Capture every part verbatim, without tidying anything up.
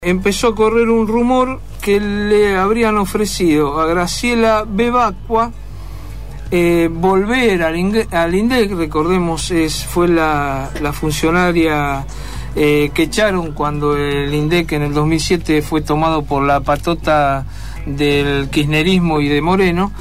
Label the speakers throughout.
Speaker 1: Empezó a correr un rumor que le habrían ofrecido a Graciela Bebacqua eh, volver al, al INDEC. Recordemos, es, fue la, la funcionaria eh, que echaron cuando el INDEC en el dos mil siete fue tomado por la patota del kirchnerismo y de Moreno.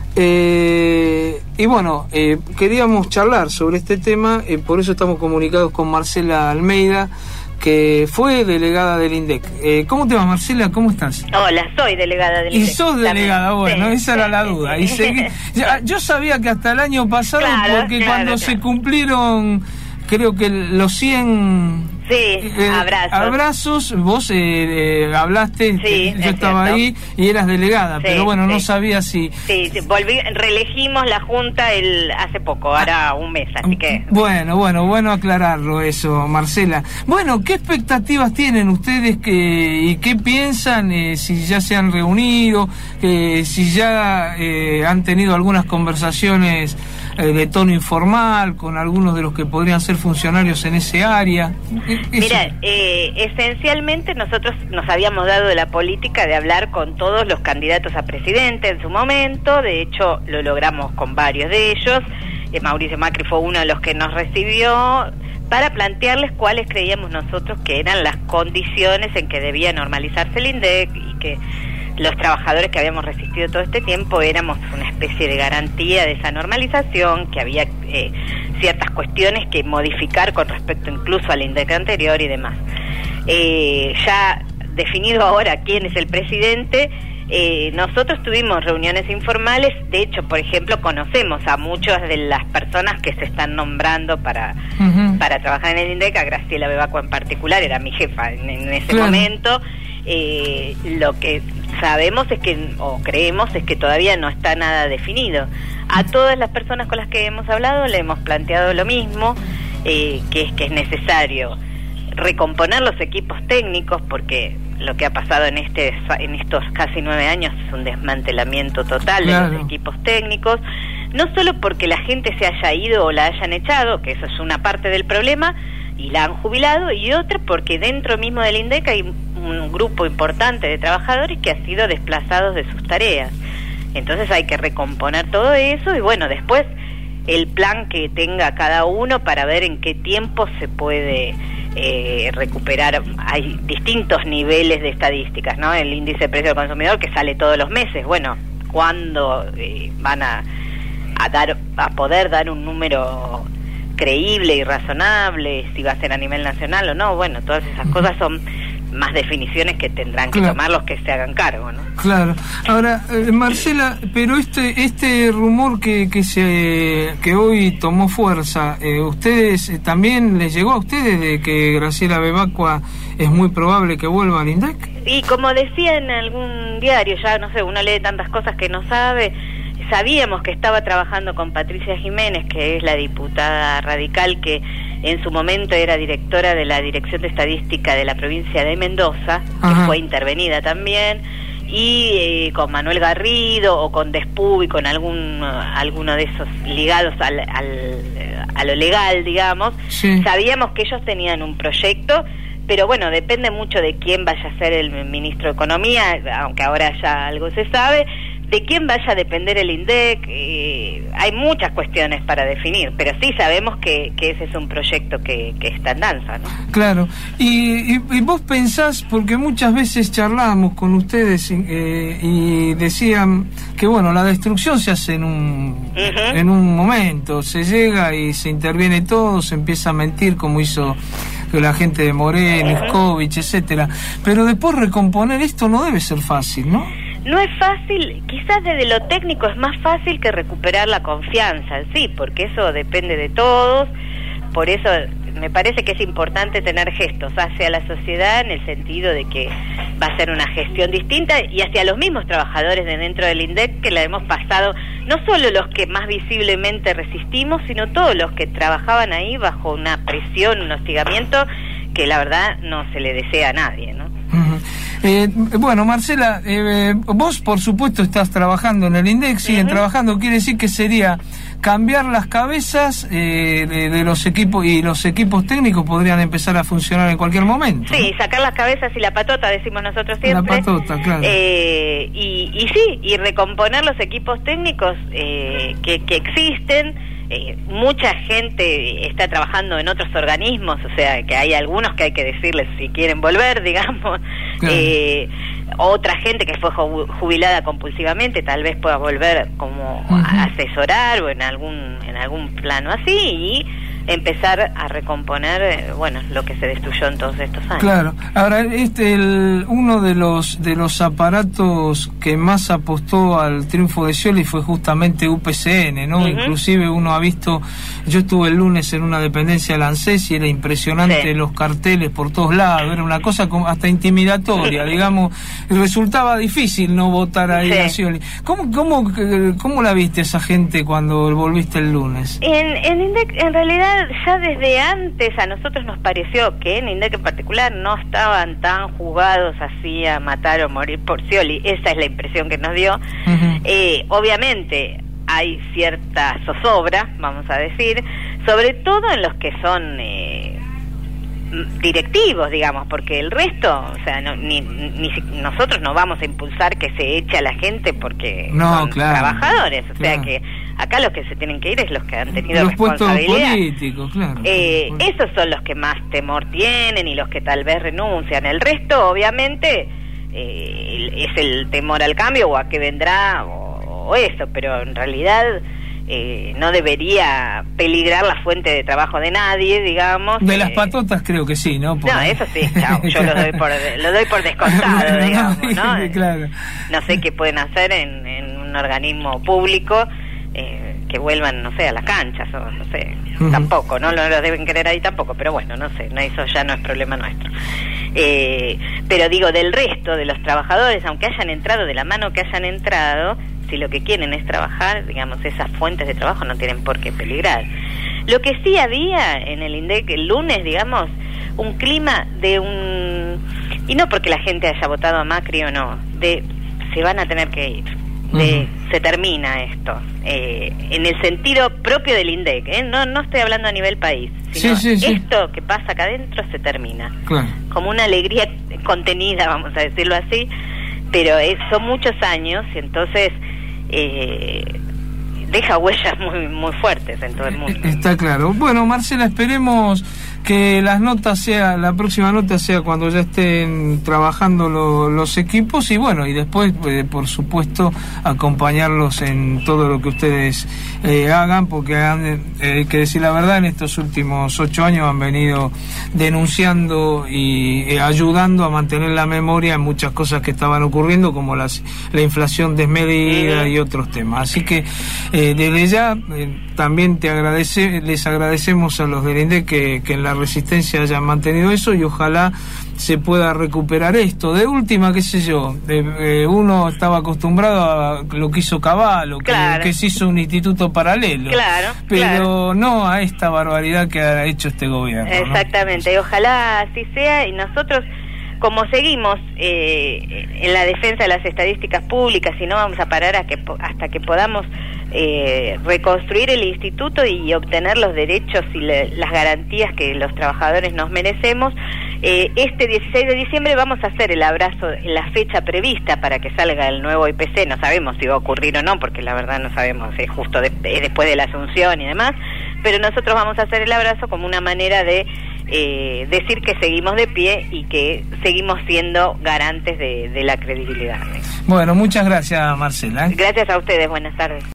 Speaker 1: Eh, y bueno, eh, queríamos charlar sobre este tema, eh, por eso estamos comunicados con Marcela Almeida, que fue delegada del INDEC. Eh, ¿Cómo te va, Marcela? ¿Cómo estás?
Speaker 2: Hola, soy delegada del
Speaker 1: y
Speaker 2: INDEC.
Speaker 1: Y sos delegada,
Speaker 2: también.
Speaker 1: Bueno,
Speaker 2: sí,
Speaker 1: esa
Speaker 2: sí,
Speaker 1: era la
Speaker 2: sí,
Speaker 1: duda.
Speaker 2: Sí.
Speaker 1: Y seguí, yo sabía que hasta el año pasado,
Speaker 2: claro,
Speaker 1: porque
Speaker 2: claro,
Speaker 1: cuando
Speaker 2: claro.
Speaker 1: se cumplieron, creo que los cien...
Speaker 2: Sí,
Speaker 1: eh,
Speaker 2: abrazos.
Speaker 1: Abrazos, vos eh, eh, hablaste,
Speaker 2: sí,
Speaker 1: yo estaba
Speaker 2: cierto.
Speaker 1: ahí y eras delegada,
Speaker 2: sí,
Speaker 1: pero bueno,
Speaker 2: sí.
Speaker 1: no sabía si...
Speaker 2: Sí, sí, volví, reelegimos la Junta el hace poco, ahora un mes, así que...
Speaker 1: Bueno, bueno, bueno aclararlo eso, Marcela. Bueno, ¿qué expectativas tienen ustedes que, y qué piensan, eh, si ya se han reunido, eh, si ya eh, han tenido algunas conversaciones eh, de tono informal con algunos de los que podrían ser funcionarios en ese área?
Speaker 2: Mira, eh, esencialmente nosotros nos habíamos dado de la política de hablar con todos los candidatos a presidente en su momento. De hecho lo logramos con varios de ellos. eh, Mauricio Macri fue uno de los que nos recibió para plantearles cuáles creíamos nosotros que eran las condiciones en que debía normalizarse el INDEC, y que los trabajadores que habíamos resistido todo este tiempo éramos una especie de garantía de esa normalización, que había eh, ciertas cuestiones que modificar con respecto incluso al INDEC anterior y demás. Eh, ya definido ahora quién es el presidente, eh, nosotros tuvimos reuniones informales. De hecho, por ejemplo, conocemos a muchas de las personas que se están nombrando para, uh-huh. para trabajar en el INDEC. A Graciela Bebacqua en particular, era mi jefa en, en ese claro. momento. Eh, lo que sabemos es que, o creemos, es que todavía no está nada definido. A todas las personas con las que hemos hablado le hemos planteado lo mismo, eh, que es que es necesario recomponer los equipos técnicos, porque lo que ha pasado en este en estos casi nueve años es un desmantelamiento total claro. de los equipos técnicos, no solo porque la gente se haya ido o la hayan echado, que eso es una parte del problema, y la han jubilado, y otra porque dentro mismo del INDEC hay un grupo importante de trabajadores que han sido desplazados de sus tareas. Entonces hay que recomponer todo eso, y bueno, después el plan que tenga cada uno para ver en qué tiempo se puede eh, recuperar. Hay distintos niveles de estadísticas, ¿no? El índice de precio del consumidor, que sale todos los meses. Bueno, ¿cuándo eh, van a, a dar a poder dar un número creíble y razonable? Si va a ser a nivel nacional o no. Bueno, todas esas cosas son más definiciones que tendrán que claro. tomar los que se hagan cargo, ¿no?
Speaker 1: Claro. Ahora, eh, Marcela, pero este este rumor que que se que hoy tomó fuerza, eh, ustedes eh, también les llegó a ustedes de que Graciela Bebacqua es muy probable que vuelva al INDEC.
Speaker 2: Y como decía en algún diario, ya no sé, uno lee tantas cosas que no sabe. Sabíamos que estaba trabajando con Patricia Jiménez, que es la diputada radical que en su momento era directora de la Dirección de Estadística de la provincia de Mendoza, Ajá. que fue intervenida también, y eh, con Manuel Garrido o con Despú y con algún alguno de esos ligados al, al, a lo legal, digamos. Sí. Sabíamos que ellos tenían un proyecto, pero bueno, depende mucho de quién vaya a ser el ministro de Economía, aunque ahora ya algo se sabe, de quién vaya a depender el INDEC. Eh, hay muchas cuestiones para definir, pero sí sabemos que, que ese es un proyecto que, que está en danza, ¿no?
Speaker 1: Claro, y, y, y vos pensás, porque muchas veces charlábamos con ustedes eh, y decían que bueno, la destrucción se hace en un, uh-huh. en un momento, se llega y se interviene todo, se empieza a mentir como hizo la gente de Moreno, Iscovich, uh-huh. etcétera, pero después recomponer esto no debe ser fácil, ¿no?
Speaker 2: No es fácil, quizás desde lo técnico es más fácil que recuperar la confianza, sí, porque eso depende de todos. Por eso me parece que es importante tener gestos hacia la sociedad, en el sentido de que va a ser una gestión distinta, y hacia los mismos trabajadores de dentro del INDEC, que la hemos pasado, no solo los que más visiblemente resistimos, sino todos los que trabajaban ahí bajo una presión, un hostigamiento que la verdad no se le desea a nadie, ¿no?
Speaker 1: Uh-huh. Eh, bueno, Marcela, eh, vos por supuesto estás trabajando en el INDEC, siguen uh-huh. trabajando, quiere decir que sería cambiar las cabezas eh, de, de los equipos, y los equipos técnicos podrían empezar a funcionar en cualquier momento.
Speaker 2: Sí, ¿no? Sacar las cabezas y la patota, decimos nosotros siempre.
Speaker 1: La patota, claro.
Speaker 2: Eh, y, y sí, y recomponer los equipos técnicos eh, que, que existen. Eh, mucha gente está trabajando en otros organismos, o sea, que hay algunos que hay que decirles si quieren volver, digamos. Claro. Eh, otra gente que fue jubilada compulsivamente tal vez pueda volver como uh-huh. a asesorar o en algún en algún plano así, y empezar a recomponer, bueno, lo que se destruyó en todos estos años.
Speaker 1: Claro. Ahora, este el, uno de los de los aparatos que más apostó al triunfo de Scioli fue justamente U P C N, ¿no? Uh-huh. Inclusive uno ha visto, yo estuve el lunes en una dependencia de la ANSES y era impresionante, sí. Los carteles por todos lados, era una cosa como hasta intimidatoria, digamos, resultaba difícil no votar ahí, sí. A Scioli. ¿Cómo, cómo, ¿Cómo la viste esa gente cuando volviste el lunes?
Speaker 2: En, en INDEC, en realidad, ya desde antes a nosotros nos pareció que en INDEC en particular no estaban tan jugados así a matar o morir por Scioli. Esa es la impresión que nos dio. Uh-huh. Eh, obviamente hay cierta zozobra, vamos a decir, sobre todo en los que son eh, directivos, digamos, porque el resto, o sea, no, ni, ni nosotros no vamos a impulsar que se eche a la gente porque
Speaker 1: no,
Speaker 2: son
Speaker 1: claro,
Speaker 2: trabajadores, o
Speaker 1: claro.
Speaker 2: sea que acá los que se tienen que ir es los que han tenido
Speaker 1: los
Speaker 2: responsabilidad.
Speaker 1: Puestos políticos, claro.
Speaker 2: Eh, esos son los que más temor tienen y los que tal vez renuncian. El resto, obviamente, eh, es el temor al cambio o a qué vendrá o, o eso, pero en realidad eh, no debería peligrar la fuente de trabajo de nadie, digamos.
Speaker 1: De
Speaker 2: eh,
Speaker 1: las patotas creo que sí, ¿no?
Speaker 2: Por... No, eso sí, chao, yo lo doy por, lo doy por descontado, digamos, ¿no?
Speaker 1: Claro.
Speaker 2: No sé qué pueden hacer en, en un organismo público. Eh, que vuelvan, no sé, a las canchas o no sé, uh-huh. tampoco, no lo, lo deben querer ahí tampoco, pero bueno, no sé, no, eso ya no es problema nuestro. Eh, pero digo, del resto de los trabajadores, aunque hayan entrado de la mano que hayan entrado, si lo que quieren es trabajar, digamos, esas fuentes de trabajo no tienen por qué peligrar. Lo que sí había en el INDEC el lunes, digamos, un clima de un... y no porque la gente haya votado a Macri o no, de se van a tener que ir. De, uh-huh. Se termina esto eh, en el sentido propio del INDEC, ¿eh? no no estoy hablando a nivel país, sino
Speaker 1: sí, sí, sí.
Speaker 2: Esto que pasa acá adentro se termina,
Speaker 1: claro.
Speaker 2: Como una alegría contenida, vamos a decirlo así, pero es, son muchos años y entonces eh, deja huellas muy muy fuertes en todo el mundo.
Speaker 1: Está claro. Bueno, Marcela, esperemos que las notas sea, la próxima nota sea cuando ya estén trabajando lo, los equipos y bueno, y después, eh, por supuesto, acompañarlos en todo lo que ustedes eh, hagan, porque han, eh, hay que decir la verdad, en estos últimos ocho años han venido denunciando y eh, ayudando a mantener la memoria en muchas cosas que estaban ocurriendo, como las, la inflación desmedida y otros temas. Así que eh, desde ya eh, también te agradece, les agradecemos a los del INDEC que, que en la Resistencia hayan mantenido eso y ojalá se pueda recuperar esto. De última, qué sé yo, de, eh, uno estaba acostumbrado a lo que hizo Cavallo,
Speaker 2: claro.
Speaker 1: que, que se hizo un instituto paralelo,
Speaker 2: claro,
Speaker 1: pero
Speaker 2: claro.
Speaker 1: no a esta barbaridad que ha hecho este gobierno.
Speaker 2: Exactamente,
Speaker 1: ¿no?
Speaker 2: Y ojalá así sea, y nosotros, como seguimos eh, en la defensa de las estadísticas públicas, y no vamos a parar a que, hasta que podamos eh, reconstruir el instituto y obtener los derechos y le, las garantías que los trabajadores nos merecemos, eh, este dieciséis de diciembre vamos a hacer el abrazo en la fecha prevista para que salga el nuevo I P C. No sabemos si va a ocurrir o no, porque la verdad no sabemos, es justo de, es después de la Asunción y demás, pero nosotros vamos a hacer el abrazo como una manera de Eh, decir que seguimos de pie y que seguimos siendo garantes de, de la credibilidad.
Speaker 1: Bueno, muchas gracias, Marcela.
Speaker 2: Gracias a ustedes, buenas tardes.